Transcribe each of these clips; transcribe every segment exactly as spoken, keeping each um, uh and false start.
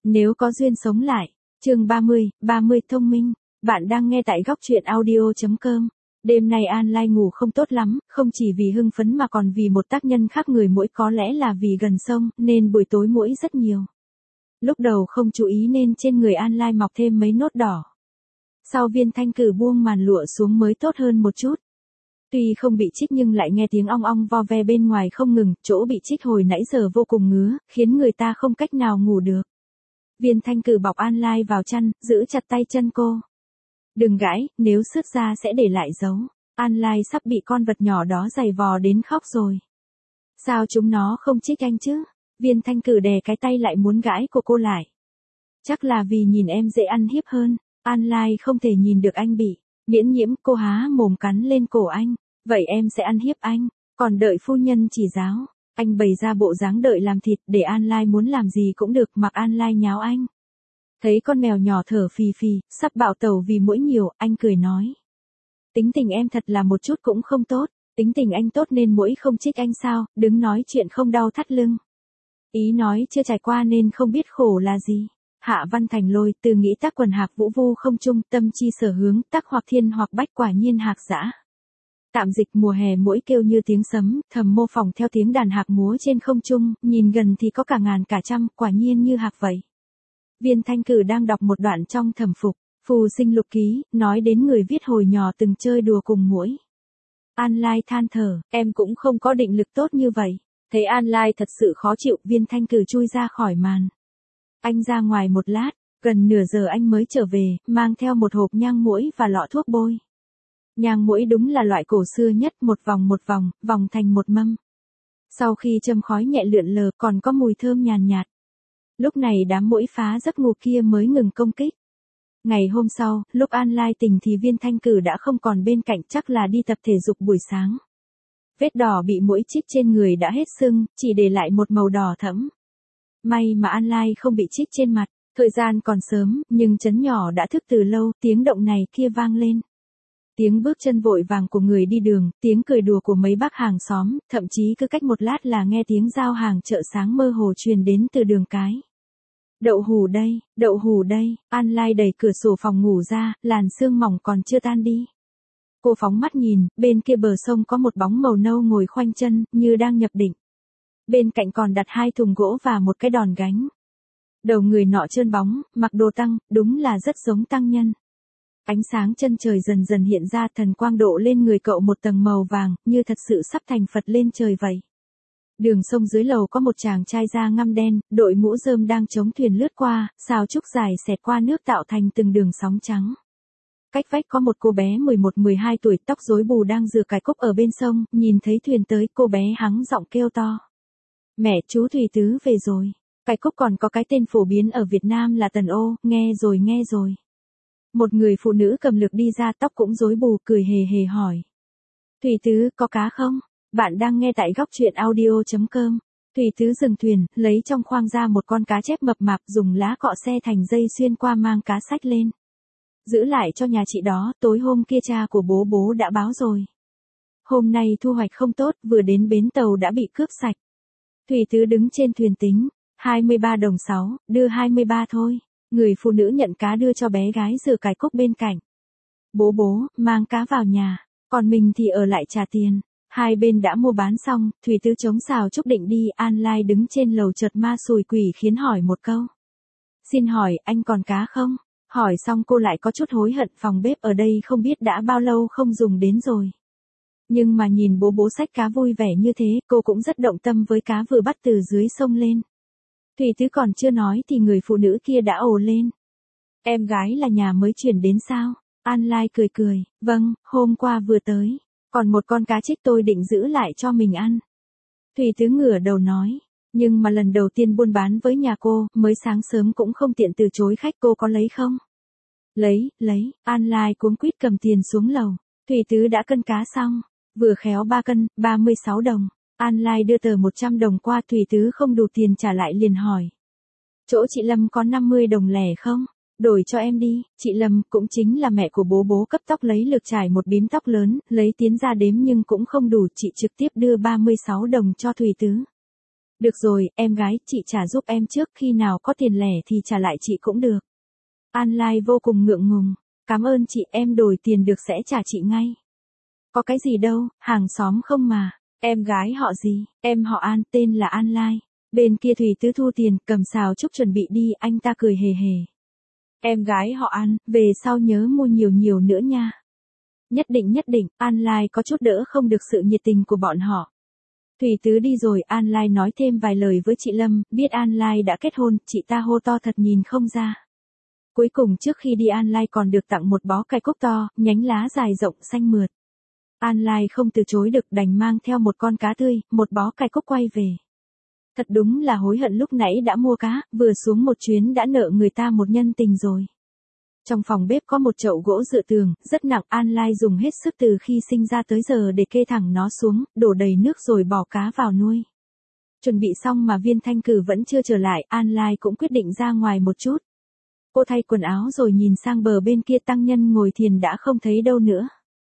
Nếu có duyên sống lại. Chương ba mươi, ba mươi thông minh. Bạn đang nghe tại góc truyện audio chấm com. Đêm nay An Lai ngủ không tốt lắm, không chỉ vì hưng phấn mà còn vì một tác nhân khác, người muỗi, có lẽ là vì gần sông nên buổi tối muỗi rất nhiều. Lúc đầu không chú ý nên trên người An Lai mọc thêm mấy nốt đỏ. Sau Viên Thanh Cử buông màn lụa xuống mới tốt hơn một chút. Tuy không bị chích nhưng lại nghe tiếng ong ong vo ve bên ngoài không ngừng, chỗ bị chích hồi nãy giờ vô cùng ngứa, khiến người ta không cách nào ngủ được. Viên Thanh Cử bọc An Lai vào chăn, giữ chặt tay chân cô. Đừng gãi, nếu sứt ra sẽ để lại dấu. An Lai sắp bị con vật nhỏ đó giày vò đến khóc rồi. Sao chúng nó không chích anh chứ? Viên Thanh Cử đè cái tay lại muốn gãi của cô lại. Chắc là vì nhìn em dễ ăn hiếp hơn. An Lai không thể nhìn được anh bị miễn nhiễm, cô há mồm cắn lên cổ anh. Vậy em sẽ ăn hiếp anh, còn đợi phu nhân chỉ giáo. Anh bày ra bộ dáng đợi làm thịt để An Lai muốn làm gì cũng được, mặc An Lai nháo anh. Thấy con mèo nhỏ thở phì phì, sắp bạo tẩu vì muỗi nhiều, anh cười nói. Tính tình em thật là một chút cũng không tốt, tính tình anh tốt nên muỗi không chích anh sao, đứng nói chuyện không đau thắt lưng. Ý nói chưa trải qua nên không biết khổ là gì. Hạ Văn Thành Lôi, từ nghĩ tác quần hạc vũ vu không chung, tâm chi sở hướng, tác hoặc thiên hoặc bách, quả nhiên hạc dã. Tạm dịch mùa hè muỗi kêu như tiếng sấm, thầm mô phỏng theo tiếng đàn hạc múa trên không trung, nhìn gần thì có cả ngàn cả trăm, quả nhiên như hạc vậy. Viên Thanh Cử đang đọc một đoạn trong Thẩm Phục, Phù Sinh Lục Ký, nói đến người viết hồi nhỏ từng chơi đùa cùng muỗi. An Lai than thở, em cũng không có định lực tốt như vậy. Thấy An Lai thật sự khó chịu, Viên Thanh Cử chui ra khỏi màn. Anh ra ngoài một lát, gần nửa giờ anh mới trở về, mang theo một hộp nhang muỗi và lọ thuốc bôi. Nhang muỗi đúng là loại cổ xưa nhất, một vòng một vòng, vòng thành một mâm. Sau khi châm khói nhẹ lượn lờ còn có mùi thơm nhàn nhạt. Lúc này đám muỗi phá giấc ngủ kia mới ngừng công kích. Ngày hôm sau, lúc An Lai tỉnh thì Viên Thanh Cử đã không còn bên cạnh, chắc là đi tập thể dục buổi sáng. Vết đỏ bị muỗi chích trên người đã hết sưng, chỉ để lại một màu đỏ thẫm. May mà An Lai không bị chích trên mặt, thời gian còn sớm, nhưng trấn nhỏ đã thức từ lâu, tiếng động này kia vang lên. Tiếng bước chân vội vàng của người đi đường, tiếng cười đùa của mấy bác hàng xóm, thậm chí cứ cách một lát là nghe tiếng giao hàng chợ sáng mơ hồ truyền đến từ đường cái. Đậu hủ đây, đậu hủ đây, An Lai đẩy cửa sổ phòng ngủ ra, làn sương mỏng còn chưa tan đi. Cô phóng mắt nhìn, bên kia bờ sông có một bóng màu nâu ngồi khoanh chân, như đang nhập định. Bên cạnh còn đặt hai thùng gỗ và một cái đòn gánh. Đầu người nọ trơn bóng, mặc đồ tăng, đúng là rất giống tăng nhân. Ánh sáng chân trời dần dần hiện ra, thần quang độ lên người cậu một tầng màu vàng, như thật sự sắp thành Phật lên trời vậy. Đường sông dưới lầu có một chàng trai da ngăm đen, đội mũ rơm đang chống thuyền lướt qua, sào trúc dài xẹt qua nước tạo thành từng đường sóng trắng. Cách vách có một cô bé mười một mười hai tuổi, tóc rối bù đang rửa cải cúc ở bên sông, nhìn thấy thuyền tới, cô bé hắng giọng kêu to. Mẹ, chú Thủy Tứ về rồi. Cải cúc còn có cái tên phổ biến ở Việt Nam là tần ô, nghe rồi nghe rồi. Một người phụ nữ cầm lược đi ra, tóc cũng rối bù, cười hề hề hỏi. Thủy Tứ, có cá không? Bạn đang nghe tại góc truyện audio chấm com. Thủy Tứ dừng thuyền, lấy trong khoang ra một con cá chép mập mạp, dùng lá cọ xe thành dây xuyên qua mang cá sách lên. Giữ lại cho nhà chị đó, tối hôm kia cha của bố bố đã báo rồi. Hôm nay thu hoạch không tốt, vừa đến bến tàu đã bị cướp sạch. Thủy Tứ đứng trên thuyền tính, hai mươi ba đồng sáu, đưa hai mươi ba thôi. Người phụ nữ nhận cá đưa cho bé gái rửa cải cúc bên cạnh. Bố bố, mang cá vào nhà, còn mình thì ở lại trả tiền. Hai bên đã mua bán xong, Thủy Tứ chống xào trúc định đi, An Lai đứng trên lầu chợt ma xùi quỷ khiến hỏi một câu. Xin hỏi, anh còn cá không? Hỏi xong cô lại có chút hối hận, phòng bếp ở đây không biết đã bao lâu không dùng đến rồi. Nhưng mà nhìn bố bố xách cá vui vẻ như thế, cô cũng rất động tâm với cá vừa bắt từ dưới sông lên. Thủy Tứ còn chưa nói thì người phụ nữ kia đã ồ lên. Em gái là nhà mới chuyển đến sao? An Lai cười cười, vâng, hôm qua vừa tới. Còn một con cá trích tôi định giữ lại cho mình ăn. Thủy Tứ ngửa đầu nói. Nhưng mà lần đầu tiên buôn bán với nhà cô, mới sáng sớm cũng không tiện từ chối khách, cô có lấy không? Lấy, lấy, An Lai cuống quýt cầm tiền xuống lầu. Thủy Tứ đã cân cá xong, vừa khéo ba cân, ba mươi sáu đồng. An Lai đưa tờ một trăm đồng qua, Thủy Tứ không đủ tiền trả lại liền hỏi. Chỗ chị Lâm có năm mươi đồng lẻ không? Đổi cho em đi. Chị Lâm cũng chính là mẹ của bố bố cấp tóc lấy lược trải một bím tóc lớn, lấy tiến ra đếm nhưng cũng không đủ, chị trực tiếp đưa ba mươi sáu đồng cho Thủy Tứ. Được rồi, em gái, chị trả giúp em trước, khi nào có tiền lẻ thì trả lại chị cũng được. An Lai vô cùng ngượng ngùng. Cảm ơn chị, em đổi tiền được sẽ trả chị ngay. Có cái gì đâu, hàng xóm không mà. Em gái họ gì? Em họ An, tên là An Lai. Bên kia Thủy Tứ thu tiền, cầm xào chúc chuẩn bị đi, anh ta cười hề hề. Em gái họ An, về sau nhớ mua nhiều nhiều nữa nha. Nhất định nhất định, An Lai có chút đỡ không được sự nhiệt tình của bọn họ. Thủy Tứ đi rồi, An Lai nói thêm vài lời với chị Lâm, biết An Lai đã kết hôn, chị ta hô to thật nhìn không ra. Cuối cùng trước khi đi An Lai còn được tặng một bó cải cúc to, nhánh lá dài rộng xanh mượt. An Lai không từ chối được, đành mang theo một con cá tươi, một bó cải cúc quay về. Thật đúng là hối hận lúc nãy đã mua cá, vừa xuống một chuyến đã nợ người ta một nhân tình rồi. Trong phòng bếp có một chậu gỗ dựa tường, rất nặng, An Lai dùng hết sức từ khi sinh ra tới giờ để kê thẳng nó xuống, đổ đầy nước rồi bỏ cá vào nuôi. Chuẩn bị xong mà Viên Thanh Cử vẫn chưa trở lại, An Lai cũng quyết định ra ngoài một chút. Cô thay quần áo rồi nhìn sang bờ bên kia, tăng nhân ngồi thiền đã không thấy đâu nữa.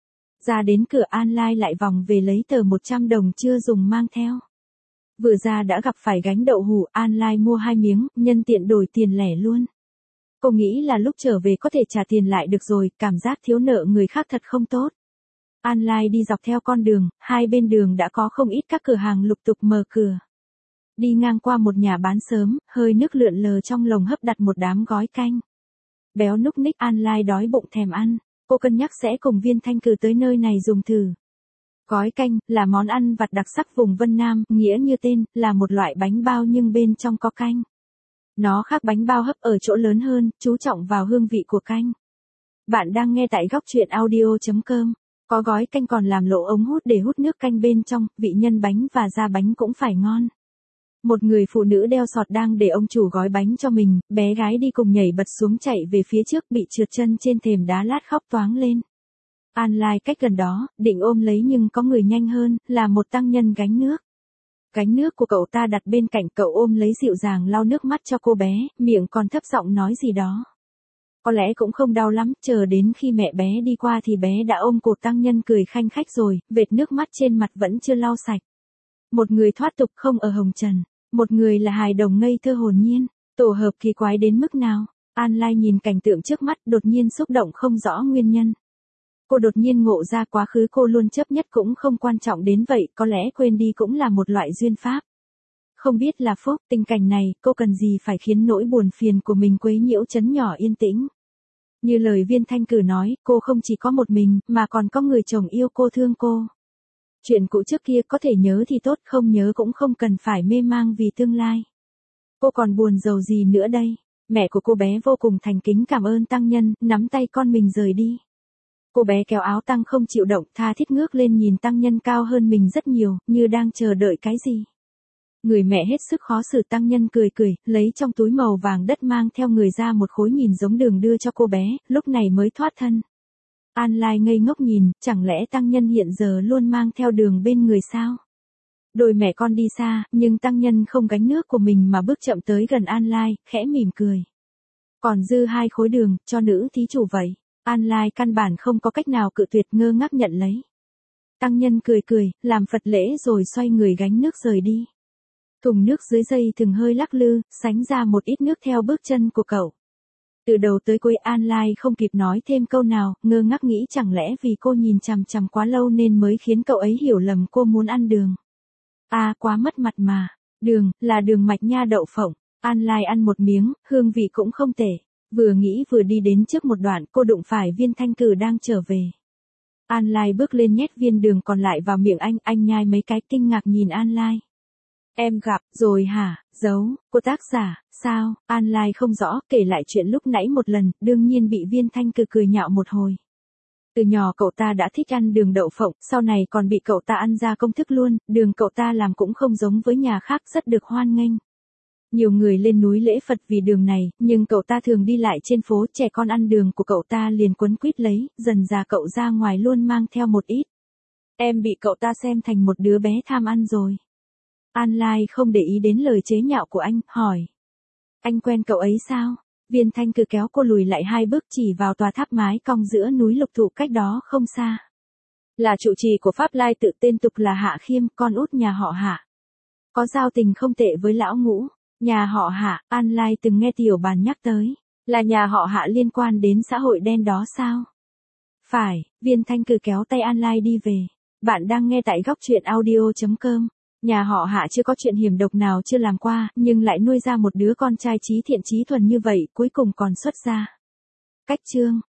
Ra đến cửa, An Lai lại vòng về lấy tờ một trăm đồng chưa dùng mang theo. Vừa ra đã gặp phải gánh đậu hũ, An Lai mua hai miếng, nhân tiện đổi tiền lẻ luôn. Cô nghĩ là lúc trở về có thể trả tiền lại được rồi, cảm giác thiếu nợ người khác thật không tốt. An Lai đi dọc theo con đường, hai bên đường đã có không ít các cửa hàng lục tục mở cửa. Đi ngang qua một nhà bán sớm, hơi nước lượn lờ trong lồng hấp đặt một đám gói canh. Béo núc ních, An Lai đói bụng thèm ăn, cô cân nhắc sẽ cùng Viên Thanh Cử tới nơi này dùng thử. Gói canh là món ăn vặt đặc sắc vùng Vân Nam, nghĩa như tên, là một loại bánh bao nhưng bên trong có canh. Nó khác bánh bao hấp ở chỗ lớn hơn, chú trọng vào hương vị của canh. Bạn đang nghe tại góc truyện audio chấm com. Có gói canh còn làm lỗ ống hút để hút nước canh bên trong, vị nhân bánh và da bánh cũng phải ngon. Một người phụ nữ đeo sọt đang để ông chủ gói bánh cho mình, bé gái đi cùng nhảy bật xuống chạy về phía trước, bị trượt chân trên thềm đá lát khóc toáng lên. An Lai cách gần đó, định ôm lấy nhưng có người nhanh hơn, là một tăng nhân gánh nước. Gánh nước của cậu ta đặt bên cạnh, cậu ôm lấy dịu dàng lau nước mắt cho cô bé, miệng còn thấp giọng nói gì đó. Có lẽ cũng không đau lắm, chờ đến khi mẹ bé đi qua thì bé đã ôm cột tăng nhân cười khanh khách rồi, vệt nước mắt trên mặt vẫn chưa lau sạch. Một người thoát tục không ở hồng trần, một người là hài đồng ngây thơ hồn nhiên, tổ hợp kỳ quái đến mức nào. An Lai nhìn cảnh tượng trước mắt, đột nhiên xúc động không rõ nguyên nhân. Cô đột nhiên ngộ ra quá khứ cô luôn chấp nhất cũng không quan trọng đến vậy, có lẽ quên đi cũng là một loại duyên pháp. Không biết là phúc, tình cảnh này, cô cần gì phải khiến nỗi buồn phiền của mình quấy nhiễu chấn nhỏ yên tĩnh. Như lời Viên Thanh Cử nói, cô không chỉ có một mình, mà còn có người chồng yêu cô, thương cô. Chuyện cũ trước kia có thể nhớ thì tốt, không nhớ cũng không cần phải mê mang vì tương lai. Cô còn buồn rầu gì nữa đây? Mẹ của cô bé vô cùng thành kính cảm ơn tăng nhân, nắm tay con mình rời đi. Cô bé kéo áo tăng không chịu động, tha thiết ngước lên nhìn tăng nhân cao hơn mình rất nhiều, như đang chờ đợi cái gì. Người mẹ hết sức khó xử, tăng nhân cười cười, lấy trong túi màu vàng đất mang theo người ra một khối nhìn giống đường đưa cho cô bé, lúc này mới thoát thân. An Lai ngây ngốc nhìn, chẳng lẽ tăng nhân hiện giờ luôn mang theo đường bên người sao? Đôi mẹ con đi xa, nhưng tăng nhân không gánh nước của mình mà bước chậm tới gần An Lai, khẽ mỉm cười. Còn dư hai khối đường, cho nữ thí chủ vậy. An Lai căn bản không có cách nào cự tuyệt, ngơ ngác nhận lấy. Tăng nhân cười cười, làm Phật lễ rồi xoay người gánh nước rời đi. Thùng nước dưới dây thừng hơi lắc lư, sánh ra một ít nước theo bước chân của cậu. Từ đầu tới cuối An Lai không kịp nói thêm câu nào, ngơ ngác nghĩ chẳng lẽ vì cô nhìn chằm chằm quá lâu nên mới khiến cậu ấy hiểu lầm cô muốn ăn đường. À, quá mất mặt mà. Đường, là đường mạch nha đậu phộng. An Lai ăn một miếng, hương vị cũng không tệ. Vừa nghĩ vừa đi đến trước một đoạn, cô đụng phải Viên Thanh Cử đang trở về. An Lai bước lên nhét viên đường còn lại vào miệng anh, anh nhai mấy cái kinh ngạc nhìn An Lai. Em gặp, rồi hả, giấu, cô tác giả, sao, An Lai không rõ, kể lại chuyện lúc nãy một lần, đương nhiên bị Viên Thanh Cử cười nhạo một hồi. Từ nhỏ cậu ta đã thích ăn đường đậu phộng, sau này còn bị cậu ta ăn ra công thức luôn, đường cậu ta làm cũng không giống với nhà khác, rất được hoan nghênh. Nhiều người lên núi lễ Phật vì đường này, nhưng cậu ta thường đi lại trên phố, trẻ con ăn đường của cậu ta liền quấn quýt lấy, dần già cậu ra ngoài luôn mang theo một ít. Em bị cậu ta xem thành một đứa bé tham ăn rồi. An Lai không để ý đến lời chế nhạo của anh, hỏi. Anh quen cậu ấy sao? Viên Thanh Cử kéo cô lùi lại hai bước chỉ vào tòa tháp mái cong giữa núi Lục Thụ cách đó không xa. Là trụ trì của Pháp Lai tự tên tục là Hạ Khiêm, con út nhà họ Hạ. có giao tình không tệ với lão Ngũ. Nhà họ Hạ, Online từng nghe tiểu bàn nhắc tới, là nhà họ Hạ liên quan đến xã hội đen đó sao? Phải, Viên Thanh Cử kéo tay Online đi về. Bạn đang nghe tại góc truyện audio.com. Nhà họ Hạ chưa có chuyện hiểm độc nào chưa làm qua, nhưng lại nuôi ra một đứa con trai trí thiện trí thuần như vậy, cuối cùng còn xuất gia. Cách chương.